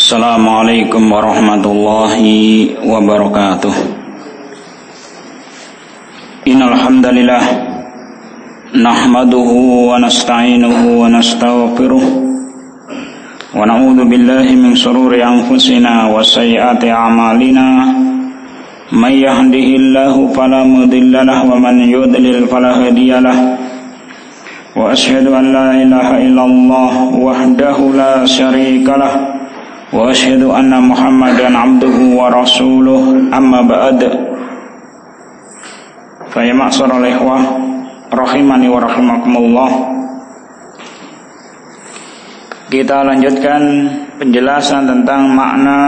Assalamualaikum warahmatullahi wabarakatuh. Innal hamdalillah nahmaduhu wa nasta'inuhu wa nastaghfiruh wa na'udzu billahi min shururi anfusina wa sayyiati a'malina. May yahdihillahu fala mudilla lahu wa man yudlil fala hadiya lahu. Wa asyhadu an la ilaha illallah wahdahu la syarika lahu wa asyhadu anna Muhammadan abduhu wa rasuluh, amma ba'd. Fa ya ma'syaral ikhwah rahimani wa rahimakumullah. Kita lanjutkan penjelasan tentang makna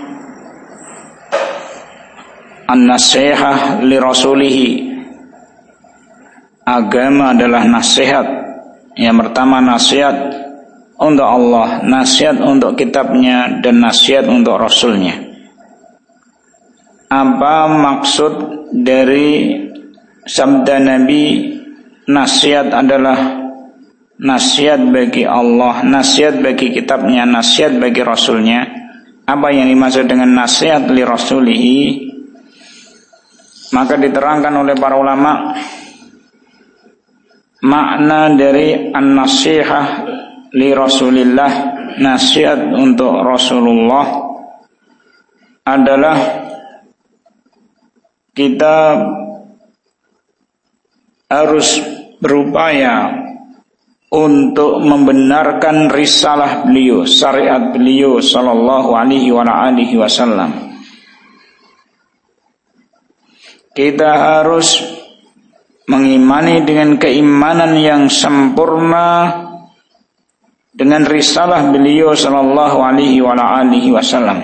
an-nasihah li rasulihi. Agama adalah nasihat. Yang pertama nasihat untuk Allah, nasihat untuk kitabnya, dan nasihat untuk Rasulnya. Apa maksud dari sabda Nabi, nasihat adalah nasihat bagi Allah, nasihat bagi kitabnya, nasihat bagi Rasulnya? Apa yang dimaksud dengan nasihat li rasulihi? Maka diterangkan oleh para ulama, makna dari an-nasihah li Rasulillah, nasihat untuk Rasulullah, adalah kita harus berupaya untuk membenarkan risalah beliau, syariat beliau sallallahu alaihi wa alihi wasallam. Kita harus mengimani dengan keimanan yang sempurna dengan risalah beliau sallallahu alaihi wa alihi wasallam.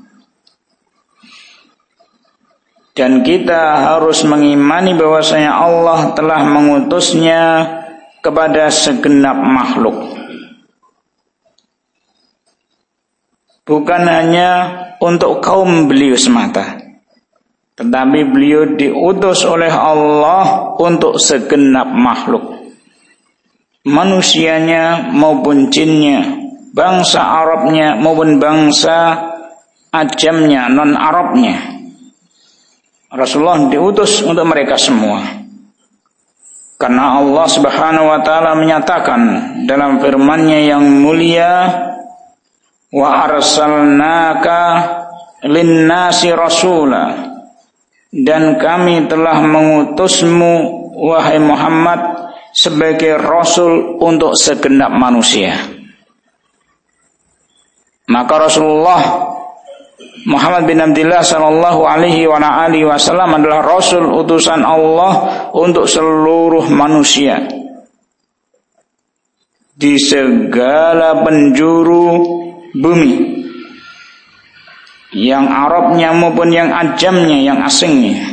Dan kita harus mengimani bahwasanya Allah telah mengutusnya kepada segenap makhluk. Bukan hanya untuk kaum beliau semata, tetapi beliau diutus oleh Allah untuk segenap makhluk, manusianya maupun jinnya, bangsa Arabnya maupun bangsa Ajamnya, non-Arabnya. Rasulullah diutus untuk mereka semua. Karena Allah Subhanahu wa taala menyatakan dalam firman-Nya yang mulia, wa arsalnaka lin-nasi rasula, dan kami telah mengutusmu wahai Muhammad sebagai Rasul untuk segenap manusia. Maka Rasulullah Muhammad bin Abdullah sallallahu alaihi wa alihi wasallam adalah Rasul utusan Allah untuk seluruh manusia di segala penjuru bumi, yang Arabnya maupun yang Ajamnya, yang asingnya.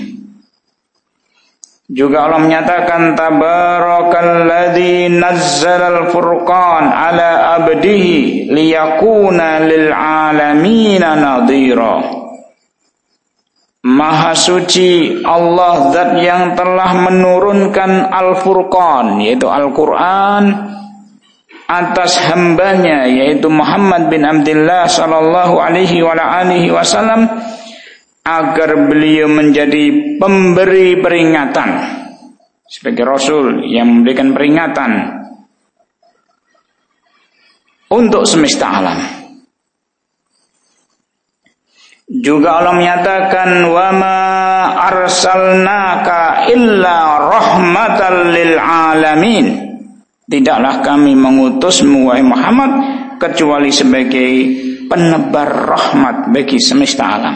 Juga Allah menyatakan tabarakalladzi nazzalal furqan ala abdihi liyakuna lil alamin nadhira. Maha suci Allah zat yang telah menurunkan Al-Furqan, yaitu Al-Quran, atas hambanya yaitu Muhammad bin Abdullah sallallahu alaihi wa alihi wasallam, agar beliau menjadi pemberi peringatan, sebagai Rasul yang memberikan peringatan untuk semesta alam. Juga Allah menyatakan wa ma arsalnaka illa rahmatan lil alamin. Tidaklah kami mengutusmu wahai Muhammad kecuali sebagai penebar rahmat bagi semesta alam.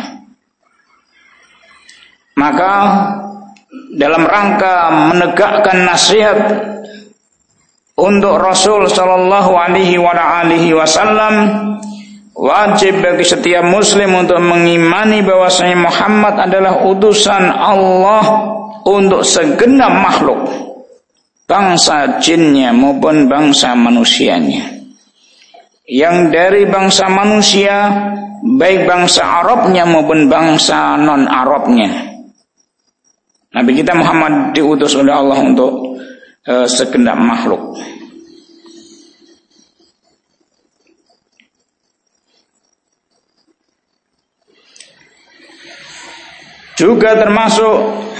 Maka dalam rangka menegakkan nasihat untuk Rasul sallallahu alaihi wa alihi wasallam, wajib bagi setiap muslim untuk mengimani bahwasanya Muhammad adalah utusan Allah untuk segenap makhluk, bangsa jinnya maupun bangsa manusianya. Yang dari bangsa manusia, baik bangsa Arabnya maupun bangsa non-Arabnya, Nabi kita Muhammad diutus oleh Allah untuk segenap makhluk. Juga termasuk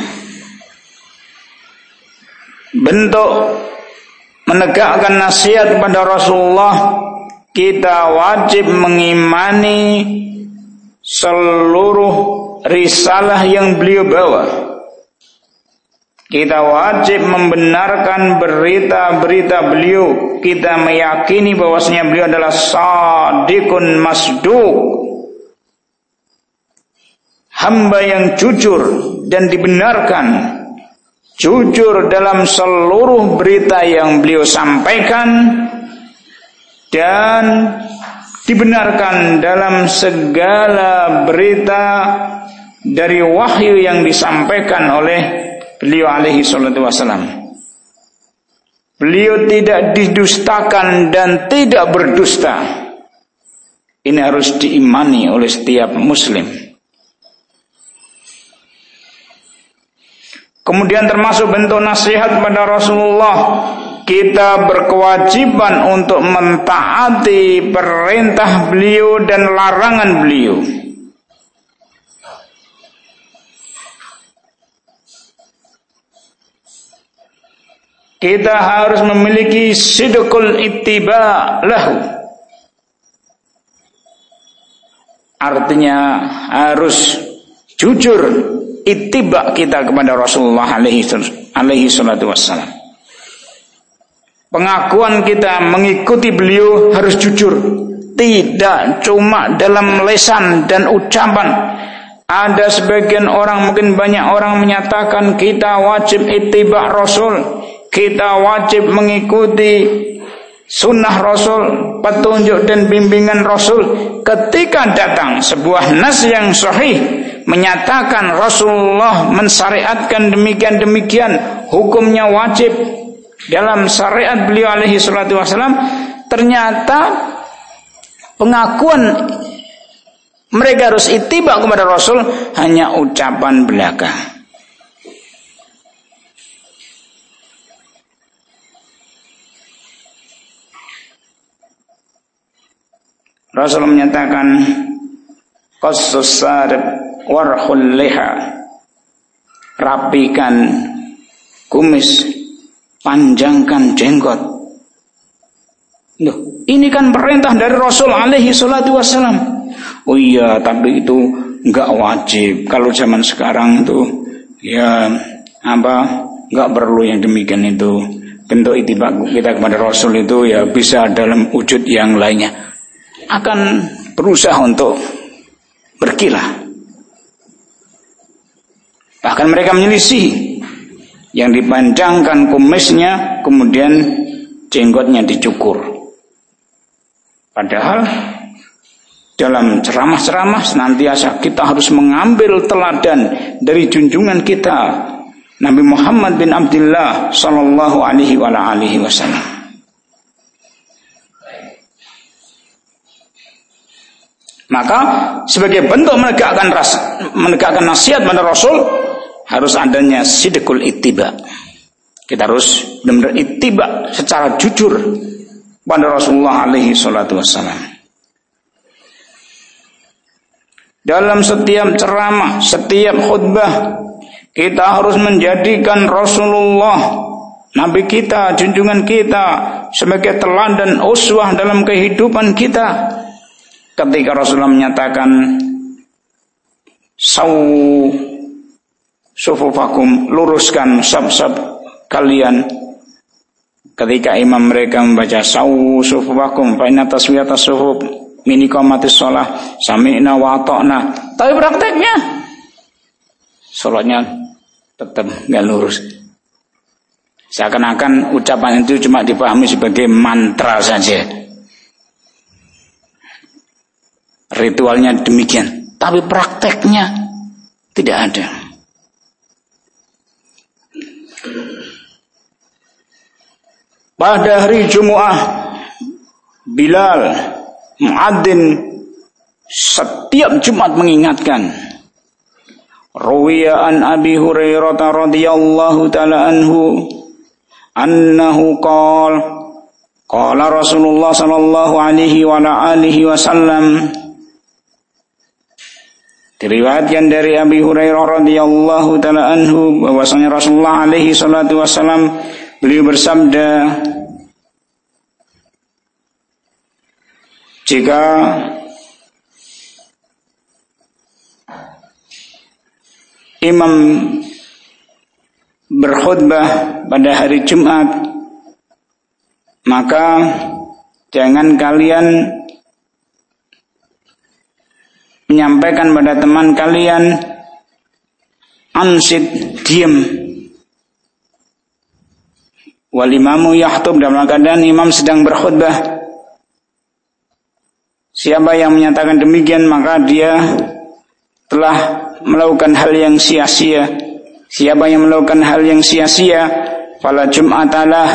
bentuk menegakkan nasihat kepada Rasulullah, kita wajib mengimani seluruh risalah yang beliau bawa. Kita wajib membenarkan berita-berita beliau. Kita meyakini bahwasanya beliau adalah shadiqun masduq, hamba yang jujur dan dibenarkan, jujur dalam seluruh berita yang beliau sampaikan, dan dibenarkan dalam segala berita dari wahyu yang disampaikan oleh beliau alaihi salatu wassalam. Beliau tidak didustakan dan tidak berdusta. Ini harus diimani oleh setiap muslim. Kemudian termasuk bentuk nasihat kepada Rasulullah, kita berkewajiban untuk mentaati perintah beliau dan larangan beliau. Kita harus memiliki sidqul ittiba lahu. Artinya harus jujur ittiba kita kepada Rasulullah alaihi salatu wassalam. Pengakuan kita mengikuti beliau harus jujur, tidak cuma dalam lisan dan ucapan. Ada sebagian orang, mungkin banyak orang menyatakan kita wajib ittiba Rasul, kita wajib mengikuti sunnah Rasul, petunjuk dan bimbingan Rasul. Ketika datang sebuah nas yang sahih menyatakan Rasulullah mensyariatkan demikian-demikian, hukumnya wajib dalam syariat beliau alaihi salatu wassalam, ternyata pengakuan mereka harus ittiba kepada Rasul hanya ucapan belaka. Rasul menyatakan qassus sarib warhul liha, rapikan kumis, panjangkan jenggot. Loh, ini kan perintah dari Rasul alaihi salatu wassalam. Oh iya, tapi itu enggak wajib. Kalau zaman sekarang itu ya enggak perlu yang demikian itu. Bentuk ittiba kita kepada Rasul itu ya bisa dalam wujud yang lainnya. Akan berusaha untuk berkilah. Bahkan mereka menyelisih, yang dipanjangkan kumisnya kemudian jenggotnya dicukur. Padahal dalam ceramah-ceramah senantiasa kita harus mengambil teladan dari junjungan kita Nabi Muhammad bin Abdullah sallallahu alaihi wasallam. Maka sebagai bentuk menegakkan nasihat pada Rasul harus adanya sidqul ittiba. Kita harus benar-benar ittiba secara jujur pada Rasulullah alaihi salatu wassalam. Dalam setiap ceramah, setiap khutbah, kita harus menjadikan Rasulullah, Nabi kita, junjungan kita, sebagai teladan uswah dalam kehidupan kita. Ketika Rasulullah menyatakan sufufakum, luruskan saf-saf kalian. Ketika imam mereka membaca sufufakum fa inna taswiyatas sufuf min iqamatis shalah sami'na wa ata'na, tapi prakteknya salatnya tetap enggak lurus. Seakan-akan ucapan itu cuma dipahami sebagai mantra saja. Ritualnya demikian, tapi prakteknya tidak ada. Pada hari Jumu'ah, Bilal muadzin setiap Jumat mengingatkan. Rawiya an Abi Hurairah radhiyallahu taala anhu annahu qala Rasulullah sallallahu alaihi wa alihi wasallam Diriwayatkan dari Abi Hurairah radhiyallahu taala anhu bahwasanya Rasulullah alaihi salatu wasallam beliau bersabda, jika imam berkhutbah pada hari Jumat, maka jangan kalian menyampaikan pada teman kalian ansit, diam. Wal imamu yahtub, dalam keadaan imam sedang berkhutbah. Siapa yang menyatakan demikian maka dia telah melakukan hal yang sia-sia. Siapa yang melakukan hal yang sia-sia, fala jum'atalah,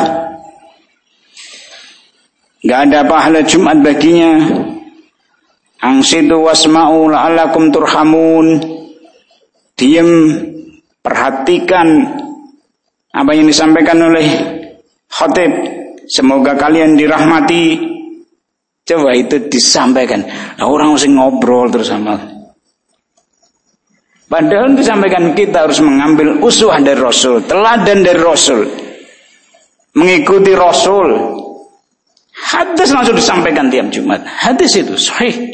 enggak ada pahala Jumat baginya. Angsitu wasma'u la'allakum turhamun. Diam, perhatikan apa yang disampaikan oleh khatib, semoga kalian dirahmati. Coba itu disampaikan. Nah, orang mesti ngobrol terus sama. Padahal disampaikan kita harus mengambil uswah dari Rasul, teladan dari Rasul, mengikuti Rasul. Hadis langsung disampaikan tiap Jumat. Hadis itu sahih.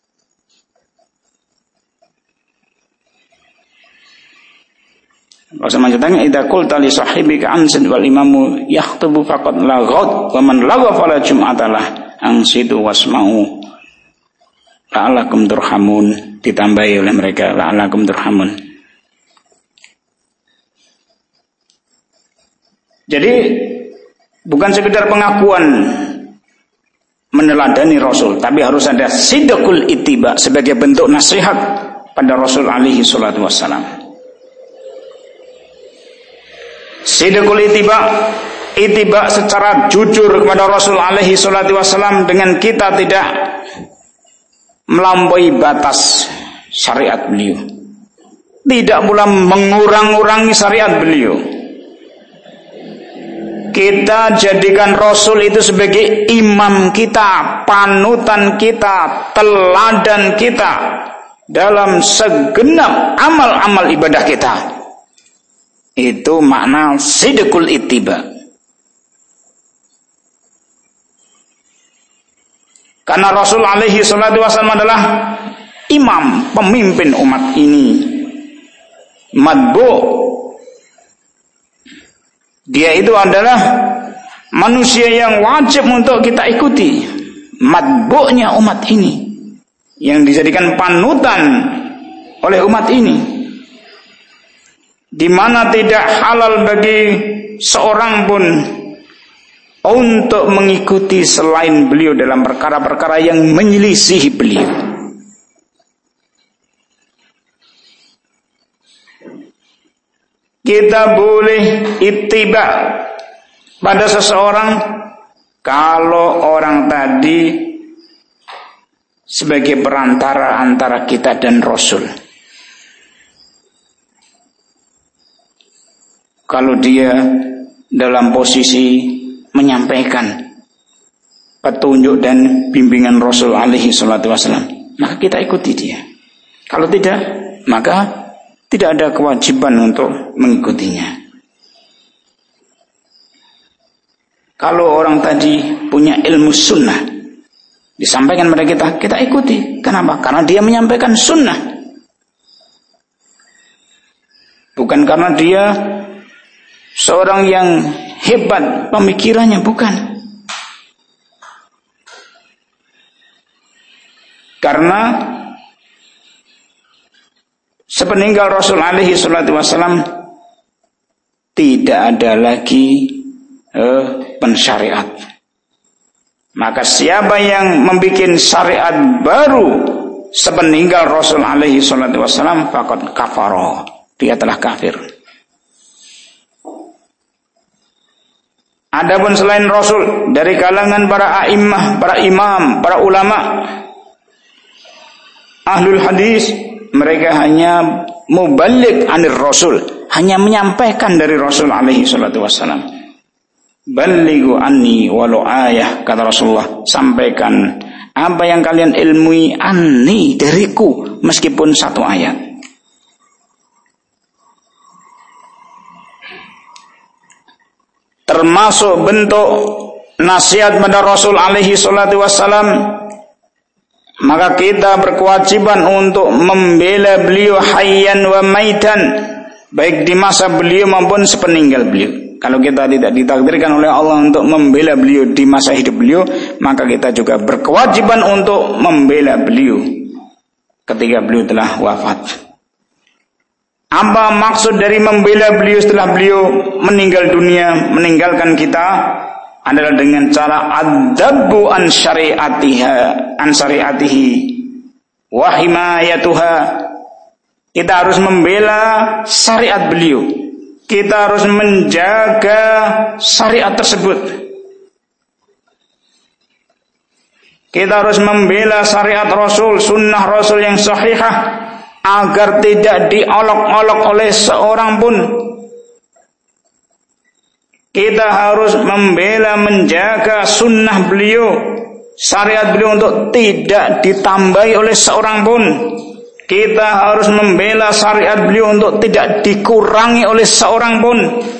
Rasul menyatakan, idza qulta li sahibika ansid wal imamu yakhutubu faqad laghat wa man lagha fala jum'atalah ansidu wasma'u la'allakum turhamun. Ditambahi oleh mereka la'allakum turhamun. Jadi bukan sekedar pengakuan meneladani Rasul, tapi harus ada sidqul ittiba sebagai bentuk nasihat pada Rasul alaihi salatu wassalam. Sidqul ittiba secara jujur kepada Rasul alaihi salatu wassalam dengan kita tidak melampaui batas syariat beliau, tidak pula mengurang-urangi syariat beliau. Kita jadikan Rasul itu sebagai imam kita, panutan kita, teladan kita dalam segenap amal-amal ibadah kita. Itu makna sidqul ittiba. Karena Rasul alaihi salatu wasallam adalah imam, pemimpin umat ini. Matbu'. Dia itu adalah manusia yang wajib untuk kita ikuti. Matbu'nya umat ini, yang dijadikan panutan oleh umat ini, di mana tidak halal bagi seorang pun untuk mengikuti selain beliau dalam perkara-perkara yang menyelisihi beliau. Kita boleh ittiba pada seseorang kalau orang tadi sebagai perantara antara kita dan Rasul. Kalau dia dalam posisi menyampaikan petunjuk dan bimbingan Rasul alaihi salatu wasallam, maka kita ikuti dia. Kalau tidak, maka tidak ada kewajiban untuk mengikutinya. Kalau orang tadi punya ilmu sunnah, disampaikan kepada kita, kita ikuti. Kenapa? Karena dia menyampaikan sunnah. Bukan karena dia seorang yang hebat pemikirannya, bukan. Karena sepeninggal Rasul alaihi salatu wasallam tidak ada lagi pensyariat. Maka siapa yang membuat syariat baru sepeninggal Rasul alaihi salatu wasallam faqad kafara, dia telah kafir. Adapun selain Rasul dari kalangan para a'immah, para imam, para ulama, ahlul hadis, mereka hanya muballigh anir Rasul, hanya menyampaikan dari Rasul alaihi salatu wassalam. Ballighu anni walau ayah, kata Rasulullah, sampaikan Apa yang kalian ilmui anni dariku, meskipun satu ayat. Termasuk bentuk nasihat pada Rasul alaihi salatu wassalam, maka kita berkewajiban untuk membela beliau hayyan wa maitan, baik di masa beliau maupun sepeninggal beliau. Kalau kita tidak ditakdirkan oleh Allah untuk membela beliau di masa hidup beliau, maka kita juga berkewajiban untuk membela beliau ketika beliau telah wafat. Apa maksud dari membela beliau setelah beliau meninggal dunia, meninggalkan kita? Adalah dengan cara adzabu an syariatihi wa himayatuha. Kita harus membela syariat beliau. Kita harus menjaga syariat tersebut. Kita harus membela syariat Rasul, sunnah Rasul yang sahihah, agar tidak diolok-olok oleh seorang pun. Kita harus membela, menjaga sunnah beliau, syariat beliau untuk tidak ditambahi oleh seorang pun. Kita harus membela syariat beliau untuk tidak dikurangi oleh seorang pun.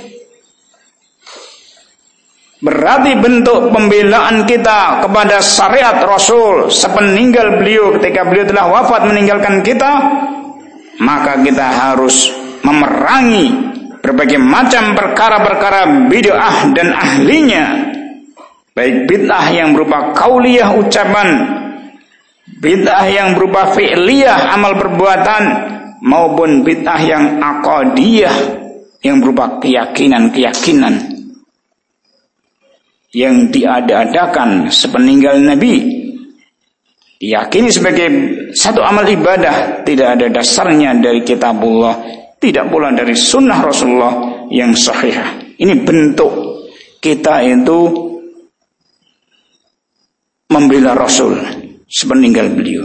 Berarti bentuk pembelaan kita kepada syariat Rasul sepeninggal beliau, ketika beliau telah wafat meninggalkan kita, maka kita harus memerangi berbagai macam perkara-perkara bid'ah dan ahlinya, baik bid'ah yang berupa qauliyah ucapan, bid'ah yang berupa fi'liyah amal perbuatan, maupun bid'ah yang aqadiyah yang berupa keyakinan-keyakinan yang diada-adakan sepeninggal Nabi, diyakini sebagai satu amal ibadah, tidak ada dasarnya dari kitabullah, tidak pula dari sunnah Rasulullah yang sahihah. Ini bentuk kita itu membela Rasul sepeninggal beliau.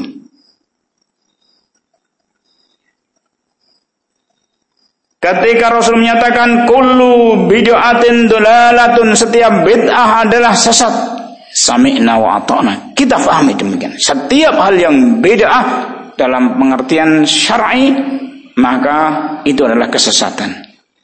Ketika Rasul menyatakan kullu bid'atin dolalatun, setiap bid'ah adalah sesat, sami'na wa ata'na, kita fahami demikian. Setiap hal yang bid'ah dalam pengertian syar'i, maka itu adalah kesesatan.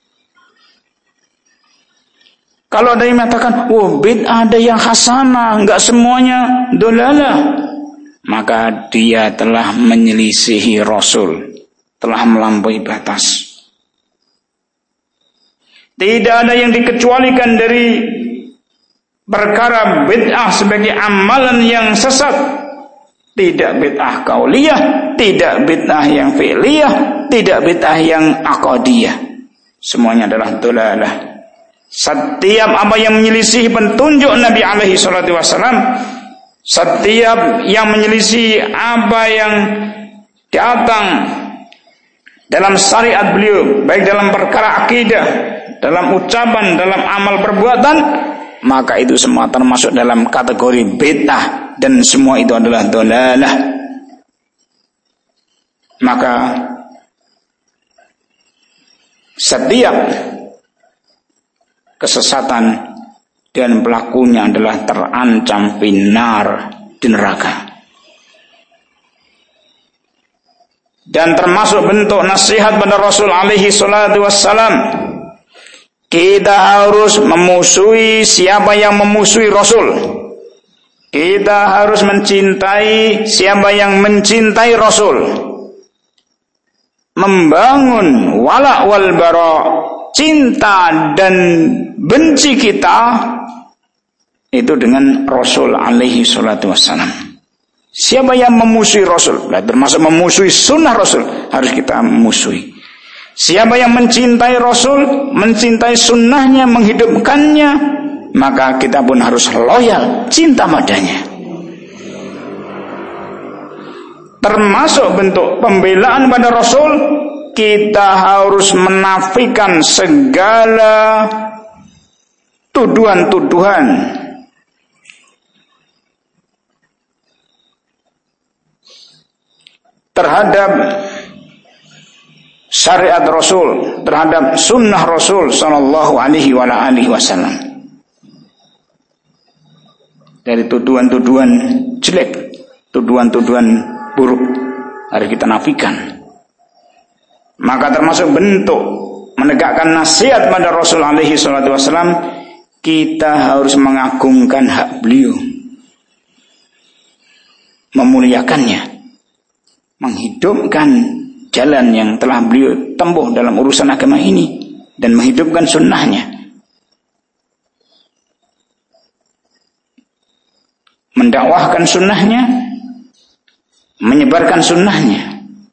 Kalau ada yang mengatakan, oh bid'ah ada yang hasanah, enggak semuanya dolalah, maka dia telah menyelisihi Rasul, telah melampaui batas. Tidak ada yang dikecualikan dari perkara bid'ah sebagai amalan yang sesat. Tidak bid'ah qauliyah, tidak bid'ah yang fi'liyah, tidak bid'ah yang aqadiyah. Semuanya adalah dolalah. Setiap apa yang menyelisih petunjuk Nabi alaihi salatu wasallam, setiap yang menyelisih apa yang datang dalam syariat beliau, baik dalam perkara akidah, dalam ucapan, dalam amal perbuatan, maka itu semua termasuk dalam kategori bid'ah, dan semua itu adalah dolalah. Maka setiap kesesatan dan pelakunya adalah terancam finnar, di neraka. Dan termasuk bentuk nasihat pada Rasul alaihi salatu wassalam, kita harus memusuhi siapa yang memusuhi Rasul. Kita harus mencintai siapa yang mencintai Rasul. Membangun wala wal bara, cinta dan benci kita itu dengan Rasul alaihi salatu wassalam. Siapa yang memusuhi Rasul, termasuk memusuhi sunnah Rasul, harus kita memusuhi. Siapa yang mencintai Rasul, mencintai sunnahnya, menghidupkannya, maka kita pun harus loyal, cinta padanya. Termasuk bentuk pembelaan pada Rasul, kita harus menafikan segala tuduhan-tuduhan terhadap syariat Rasul, terhadap sunnah Rasul sallallahu alaihi wasallam, dari tuduhan-tuduhan jelek. tuduhan-tuduhan buruk harus kita nafikan. Maka termasuk bentuk menegakkan nasihat pada Rasul alaihi salatu wasallam, kita harus mengagungkan hak beliau, memuliakannya, menghidupkan jalan yang telah beliau tempuh dalam urusan agama ini, dan menghidupkan sunnahnya, mendakwahkan sunnahnya, menyebarkan sunnahnya,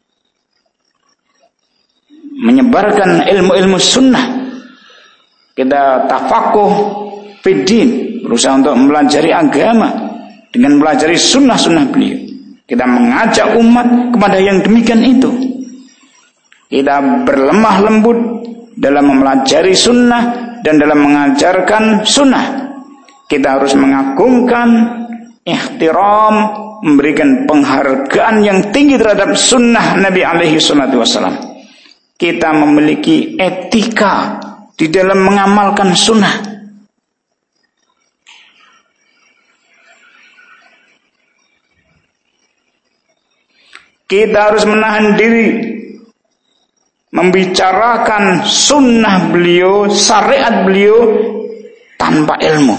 menyebarkan ilmu-ilmu sunnah. Kita tafakuh fiddin, berusaha untuk mempelajari agama dengan mempelajari sunnah-sunnah beliau. Kita mengajak umat kepada yang demikian itu. Kita berlemah lembut dalam mempelajari sunnah dan dalam mengajarkan sunnah. Kita harus mengagungkan, ihtiram, memberikan penghargaan yang tinggi terhadap sunnah Nabi alaihi salatu wassalam. Kita memiliki etika di dalam mengamalkan sunnah. Kita harus menahan diri membicarakan sunnah beliau, syariat beliau tanpa ilmu.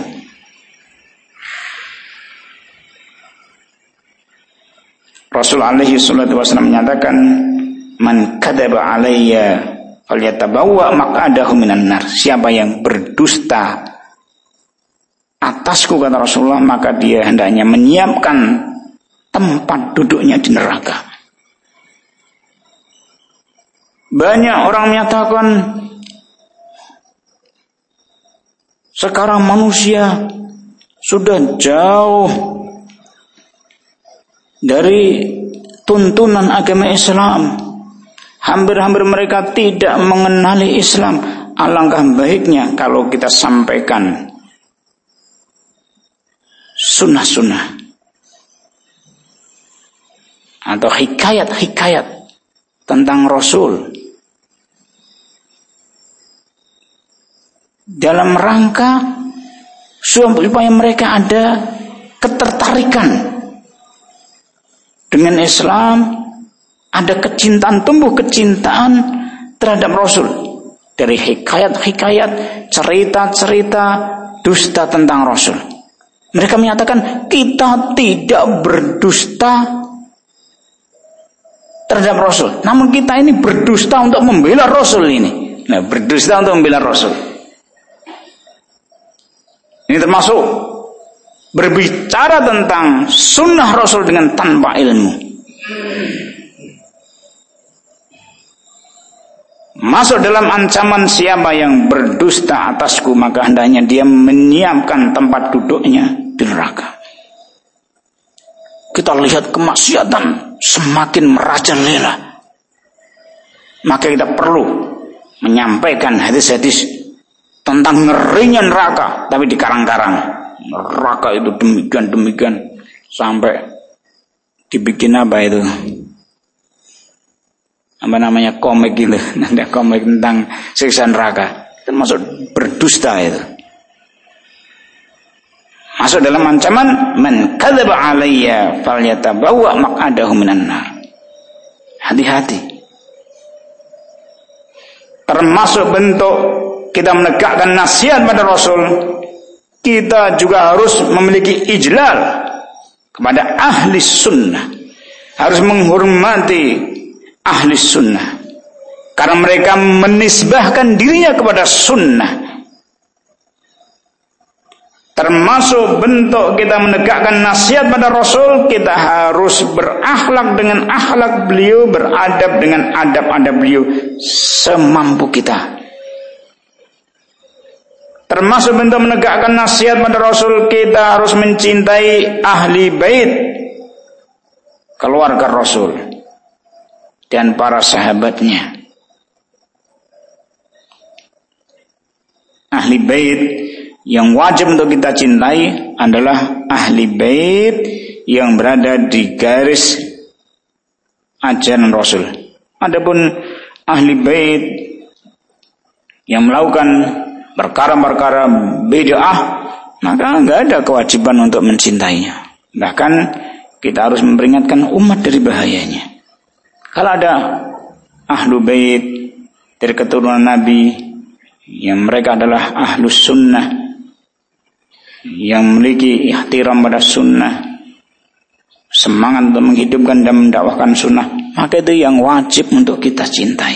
Rasul alaihi salatu wasallam menyatakan, man kadzaba alayya falyatabawwa maq'adahu minan nar. Siapa yang berdusta atasku, kata Rasulullah, maka dia hendaknya menyiapkan tempat duduknya di neraka. Banyak orang menyatakan sekarang manusia sudah jauh dari tuntunan agama Islam. Hampir-hampir mereka tidak mengenali Islam. Alangkah baiknya kalau kita sampaikan sunnah-sunnah atau hikayat-hikayat tentang Rasul dalam rangka supaya mereka ada ketertarikan dengan Islam, ada kecintaan, tumbuh kecintaan terhadap Rasul dari hikayat-hikayat, cerita-cerita dusta tentang Rasul. Mereka menyatakan kita tidak berdusta terhadap Rasul, namun kita ini berdusta untuk membela Rasul ini. Nah, berdusta untuk membela Rasul ini termasuk berbicara tentang sunnah Rasul dengan tanpa ilmu. Masuk dalam ancaman siapa yang berdusta atasku, maka hendaknya dia menyiapkan tempat duduknya di neraka. Kita lihat kemaksiatan semakin merajalela, maka kita perlu menyampaikan hadis-hadis tentang ngerinya neraka, tapi di karang-karang. Neraka itu demikian sampai dibikin apa itu? Apa namanya, komik gitu. Ada komik tentang siksa neraka. Termasuk berdusta itu. Masuk dalam ancaman man kadzaba alayya falyatabawwa maq'adahu minan nar. Hati-hati. Termasuk bentuk kita menegakkan nasihat pada Rasul, kita juga harus memiliki ijlal kepada ahli sunnah, harus menghormati ahli sunnah karena mereka menisbahkan dirinya kepada sunnah. Termasuk bentuk kita menegakkan nasihat pada Rasul, kita harus berakhlak dengan akhlak beliau, beradab dengan adab-adab beliau semampu kita. Termasuk bentuk menegakkan nasihat pada Rasul, kita harus mencintai ahli bait, keluarga Rasul dan para sahabatnya. Ahli bait yang wajib untuk kita cintai adalah ahli bait yang berada di garis ajaran Rasul. Adapun ahli bait yang melakukan perkara-perkara bid'ah, maka enggak ada kewajiban untuk mencintainya. Bahkan kita harus memperingatkan umat dari bahayanya. Kalau ada ahlu bait dari keturunan Nabi yang mereka adalah ahlus sunnah, yang memiliki ihtiram pada sunnah, semangat untuk menghidupkan dan mendakwahkan sunnah, maka itu yang wajib untuk kita cintai.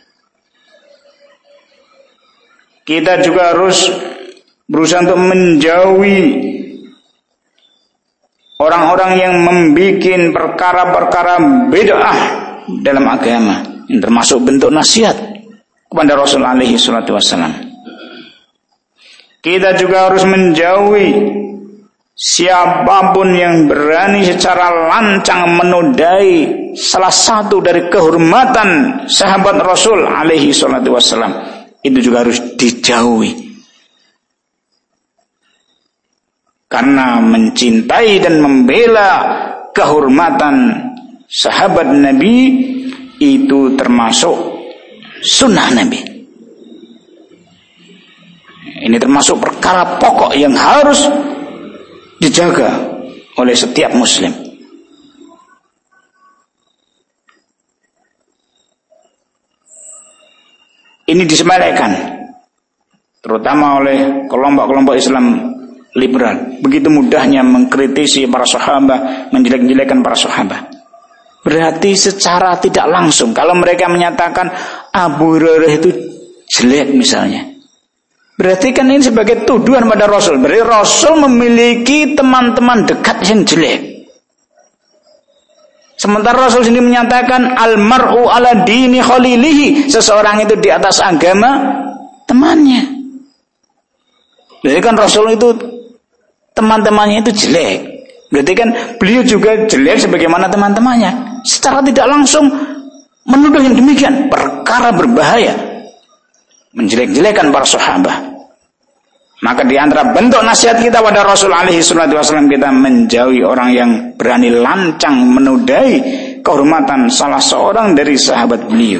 Kita juga harus berusaha untuk menjauhi orang-orang yang membuat perkara-perkara bid'ah dalam agama, yang termasuk bentuk nasihat kepada Rasul alaihi salatu wassalam. Kita juga harus menjauhi siapapun yang berani secara lancang menodai salah satu dari kehormatan sahabat Rasul alaihi salatu wassalam. Itu juga harus dijauhi. Karena mencintai dan membela kehormatan sahabat Nabi itu termasuk sunnah Nabi. Ini termasuk perkara pokok yang harus dijaga oleh setiap muslim. Ini disepelekan terutama oleh kelompok-kelompok Islam liberal. Begitu mudahnya mengkritisi para sahabat, menjelek-jelekan para sahabat. Berarti secara tidak langsung kalau mereka menyatakan Abu Hurairah itu jelek misalnya, berarti kan ini sebagai tuduhan pada Rasul. Berarti Rasul memiliki teman-teman dekat yang jelek. Sementara Rasul sendiri menyatakan al-mar'u ala dini khalilihi, seseorang itu di atas agama temannya. Jadi kan Rasul itu teman-temannya itu jelek. Berarti kan beliau juga jelek sebagaimana teman-temannya. Secara tidak langsung menuduh yang demikian, perkara berbahaya, menjelek-jelekan para sahabat. Maka di antara bentuk nasihat kita pada Rasul alaihi salatu wasallam, kita menjauhi orang yang berani lancang menodai kehormatan salah seorang dari sahabat beliau.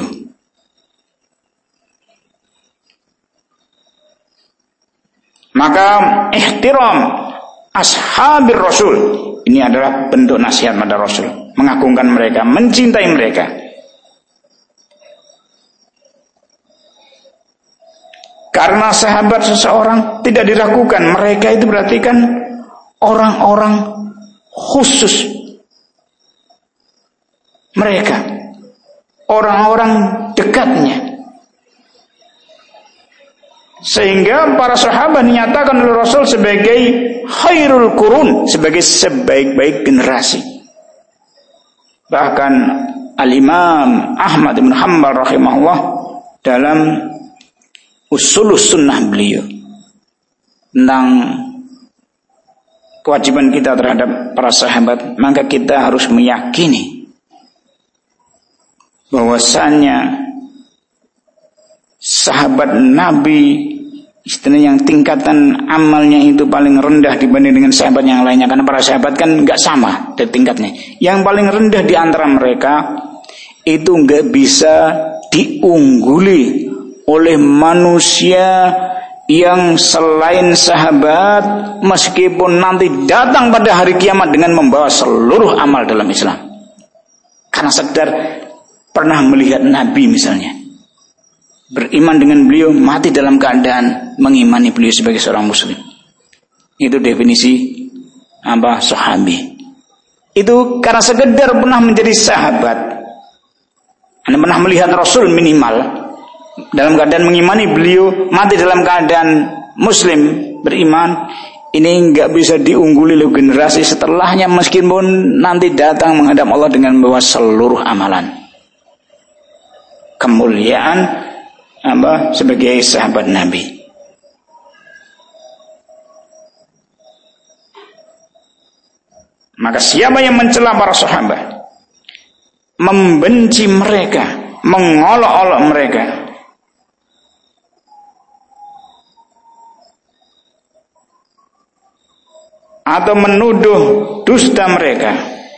Maka ihtiram ashabir Rasul ini adalah bentuk nasihat pada Rasul, mengagungkan mereka, mencintai mereka. Karena sahabat seseorang tidak diragukan, mereka itu berarti kan orang-orang khusus. Mereka orang-orang dekatnya. Sehingga para sahabat dinyatakan oleh Rasul sebagai khairul qurun, sebagai sebaik-baik generasi. Bahkan Al-Imam Ahmad bin Hanbal rahimahullah dalam Usulus Sunnah beliau tentang kewajiban kita terhadap para sahabat, maka kita harus meyakini bahwasanya sahabat Nabi istilahnya yang tingkatan amalnya itu paling rendah dibanding dengan sahabat yang lainnya, karena para sahabat kan nggak sama dari tingkatnya. Yang paling rendah di antara mereka itu nggak bisa diungguli oleh manusia yang selain sahabat, meskipun nanti datang pada hari kiamat dengan membawa seluruh amal dalam Islam, karena sekedar pernah melihat Nabi misalnya, beriman dengan beliau, mati dalam keadaan mengimani beliau sebagai seorang muslim. Itu definisi apa sahabi. Itu karena sekedar pernah menjadi sahabat, Anda pernah melihat Rasul minimal dalam keadaan mengimani beliau, mati dalam keadaan muslim, beriman. Ini nggak bisa diungguli oleh generasi setelahnya, meskipun nanti datang menghadap Allah dengan membawa seluruh amalan. Kemuliaan apa sebagai sahabat Nabi. Maka siapa yang mencela para sahabat, membenci mereka, mengolok-olok mereka, atau menuduh dusta mereka,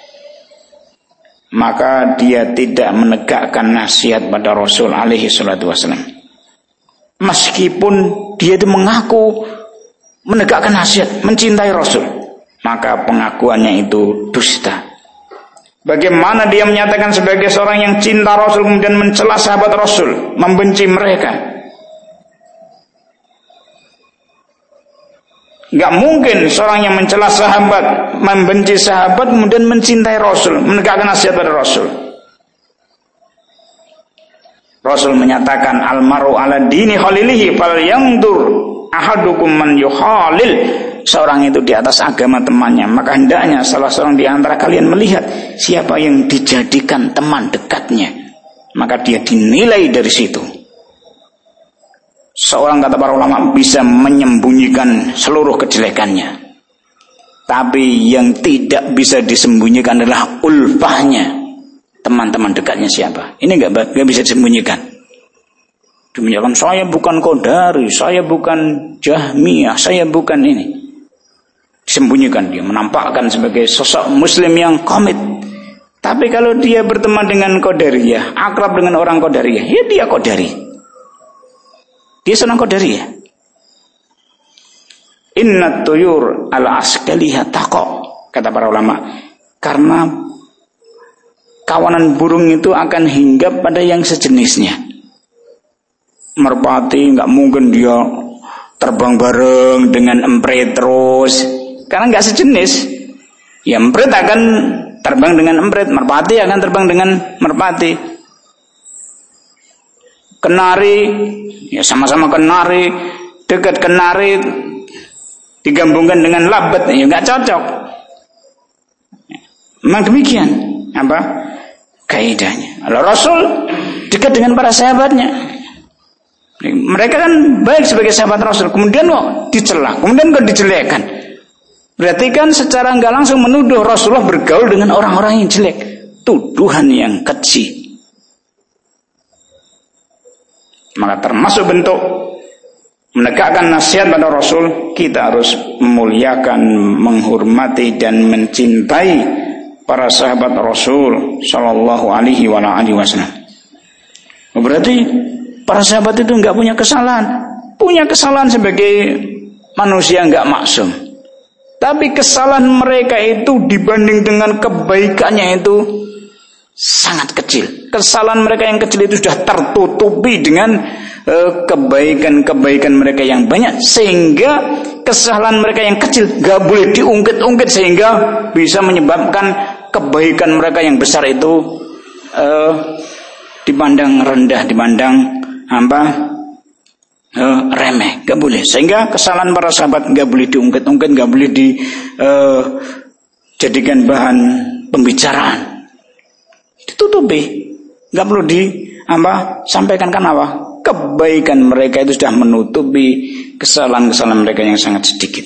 maka dia tidak menegakkan nasihat pada Rasul alaihi salatu wasallam. Meskipun dia itu mengaku menegakkan nasihat, mencintai Rasul, maka pengakuannya itu dusta, Bagaimana dia menyatakan sebagai seorang yang cinta Rasul kemudian mencela sahabat Rasul, membenci mereka. Gak mungkin seorang yang mencela sahabat, membenci sahabat kemudian mencintai Rasul, menegakkan nasihat pada Rasul. Rasul menyatakan almaru ala dini khalilihi falyanzur ahadukum man yukhalil. Seorang itu di atas agama temannya, maka hendaknya salah seorang di antara kalian melihat siapa yang dijadikan teman dekatnya, maka dia dinilai dari situ. Seorang, kata para ulama, bisa menyembunyikan seluruh kejelekannya, tapi yang tidak bisa disembunyikan adalah ulfahnya, teman-teman dekatnya siapa. Ini nggak bisa disembunyikan. Disembunyikan, saya bukan Qadari, saya bukan Jahmiyah, saya bukan ini. Disembunyikan, dia menampakkan sebagai sosok muslim yang komit. Tapi kalau dia berteman dengan Qadariyah, akrab dengan orang Qadariyah, ya dia Qadari. Dia senang Qadariyah. Inna tuyur ala askaliha taqa, kata para ulama. Karena kawanan burung itu akan hinggap pada yang sejenisnya. Merpati nggak mungkin dia terbang bareng dengan emprit terus, karena nggak sejenis. Ya emprit akan terbang dengan emprit, merpati akan terbang dengan merpati. Kenari, ya sama-sama kenari, dekat kenari digabungkan dengan labat, ya nggak cocok. Memang demikian apa kaidahnya. Kalau Rasul dekat dengan para sahabatnya, mereka kan baik sebagai sahabat Rasul, kemudian kok dicela, kemudian kok dijelekkan. Berarti kan secara nggak langsung menuduh Rasulullah bergaul dengan orang-orang yang jelek. Tuduhan yang keji. Maka termasuk bentuk menegakkan nasihat pada Rasul, kita harus memuliakan, menghormati dan mencintai para sahabat Rasul sallallahu alaihi wasallam. Berarti para sahabat itu nggak punya kesalahan. Punya kesalahan sebagai manusia, nggak maksum. Tapi kesalahan mereka itu dibanding dengan kebaikannya itu sangat kecil. Kesalahan mereka yang kecil itu sudah tertutupi dengan kebaikan-kebaikan mereka yang banyak, sehingga kesalahan mereka yang kecil gak boleh diungkit-ungkit, sehingga bisa menyebabkan kebaikan mereka yang besar itu dipandang rendah, dipandang remeh, gak boleh. Sehingga kesalahan para sahabat gak boleh diungkit-ungkit, gak boleh dijadikan bahan pembicaraan, ditutupi, gak perlu sampaikan. Kenapa? Kebaikan mereka itu sudah menutupi kesalahan-kesalahan mereka yang sangat sedikit.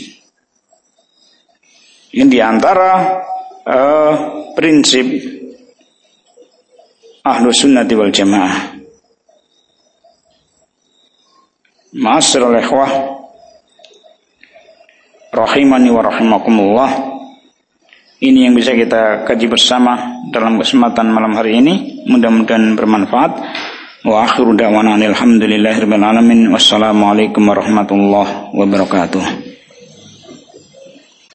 Ini diantara prinsip Ahlus Sunnati wal Jamaah. Ma'asyiral ikhwah rahimani wa rahimakumullah. Ini yang bisa kita kaji bersama dalam kesempatan malam hari ini. Mudah-mudahan bermanfaat. Wa akhiru da'wana alhamdulillahirabbil alamin. Wassalamualaikum warahmatullahi wabarakatuh.